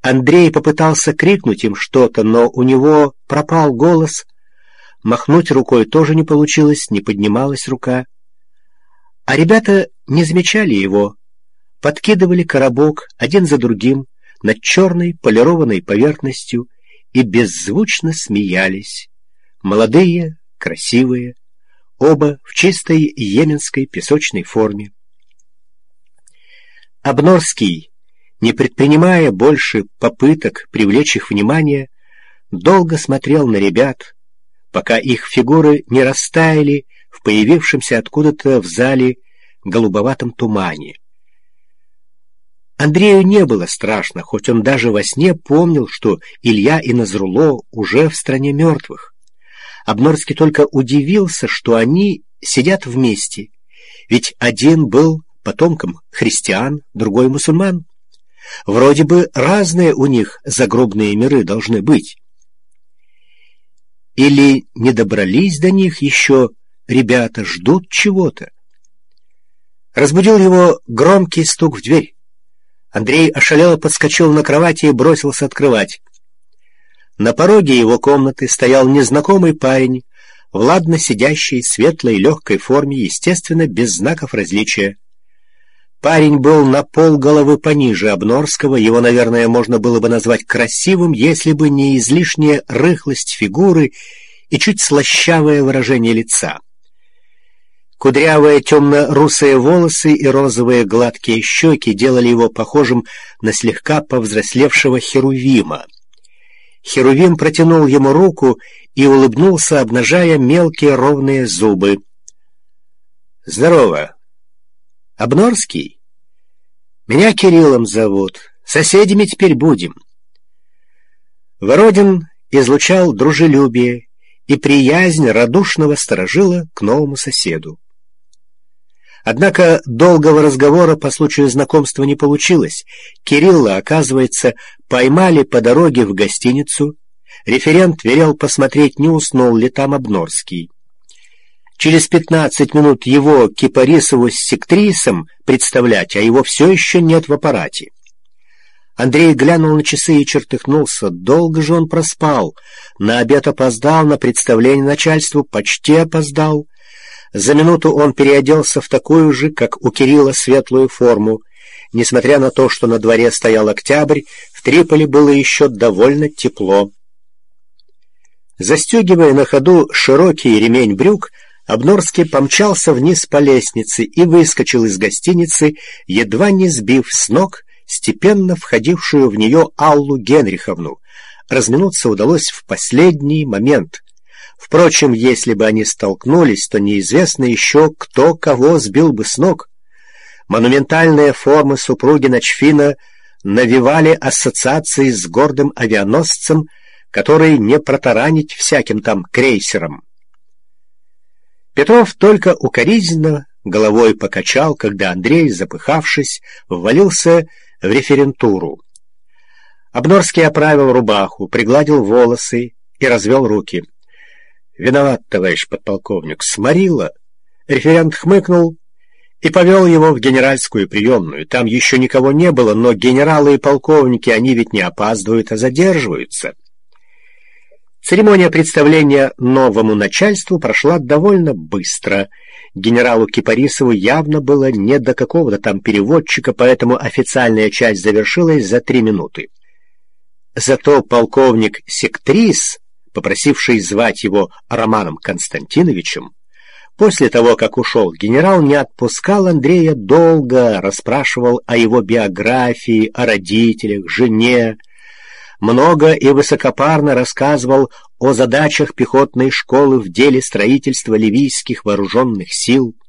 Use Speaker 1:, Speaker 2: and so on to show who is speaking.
Speaker 1: Андрей попытался крикнуть им что-то, но у него пропал голос. Махнуть рукой тоже не получилось, не поднималась рука. А ребята не замечали его, подкидывали коробок один за другим над черной полированной поверхностью и беззвучно смеялись. Молодые, красивые, оба в чистой йеменской песочной форме. Обнорский, не предпринимая больше попыток привлечь их внимание, долго смотрел на ребят, пока их фигуры не растаяли в появившемся откуда-то в зале голубоватом тумане. Андрею не было страшно, хоть он даже во сне помнил, что Илья и Назрулло уже в стране мертвых. Обнорский только удивился, что они сидят вместе, ведь один был потомком христиан, другой мусульман. Вроде бы разные у них загробные миры должны быть. Или не добрались до них еще ребята, ждут чего-то? Разбудил его громкий стук в дверь. Андрей ошалело подскочил на кровати и бросился открывать. На пороге его комнаты стоял незнакомый парень в ладно сидящей, светлой, легкой форме, естественно, без знаков различия. Парень был на полголовы пониже Обнорского, его, наверное, можно было бы назвать красивым, если бы не излишняя рыхлость фигуры и чуть слащавое выражение лица. Кудрявые темно-русые волосы и розовые гладкие щеки делали его похожим на слегка повзрослевшего Херувима. Херувим протянул ему руку и улыбнулся, обнажая мелкие ровные зубы. «Здорово! Обнорский? Меня Кириллом зовут. Соседями теперь будем». Вородин излучал дружелюбие и приязнь радушного старожила к новому соседу. Однако долгого разговора по случаю знакомства не получилось. Кирилла, оказывается, поймали по дороге в гостиницу. Референт велел посмотреть, не уснул ли там Обнорский. Через 15 минут его Кипарисову с сектрисом представлять, а его все еще нет в аппарате. Андрей глянул на часы и чертыхнулся. Долго же он проспал. На обед опоздал, на представление начальству почти опоздал. За минуту он переоделся в такую же, как у Кирилла, светлую форму. Несмотря на то, что на дворе стоял октябрь, в Триполи было еще довольно тепло. Застегивая на ходу широкий ремень брюк, Обнорский помчался вниз по лестнице и выскочил из гостиницы, едва не сбив с ног степенно входившую в нее Аллу Генриховну. Разминуться удалось в последний момент. Впрочем, если бы они столкнулись, то неизвестно еще, кто кого сбил бы с ног. Монументальные формы супруги Ночфина навевали ассоциации с гордым авианосцем, который не протаранить всяким там крейсером. Петров только укоризненно головой покачал, когда Андрей, запыхавшись, ввалился в референтуру. Обнорский оправил рубаху, пригладил волосы и развел руки. «Виноват, товарищ подполковник, сморило». Референт хмыкнул и повел его в генеральскую приемную. Там еще никого не было, но генералы и полковники, они ведь не опаздывают, а задерживаются. Церемония представления новому начальству прошла довольно быстро. Генералу Кипарисову явно было не до какого-то там переводчика, поэтому официальная часть завершилась за 3 минуты. Зато полковник Сектрис, попросивший звать его Романом Константиновичем, после того, как ушел генерал, не отпускал Андрея долго, расспрашивал о его биографии, о родителях, жене, много и высокопарно рассказывал о задачах пехотной школы в деле строительства ливийских вооруженных сил.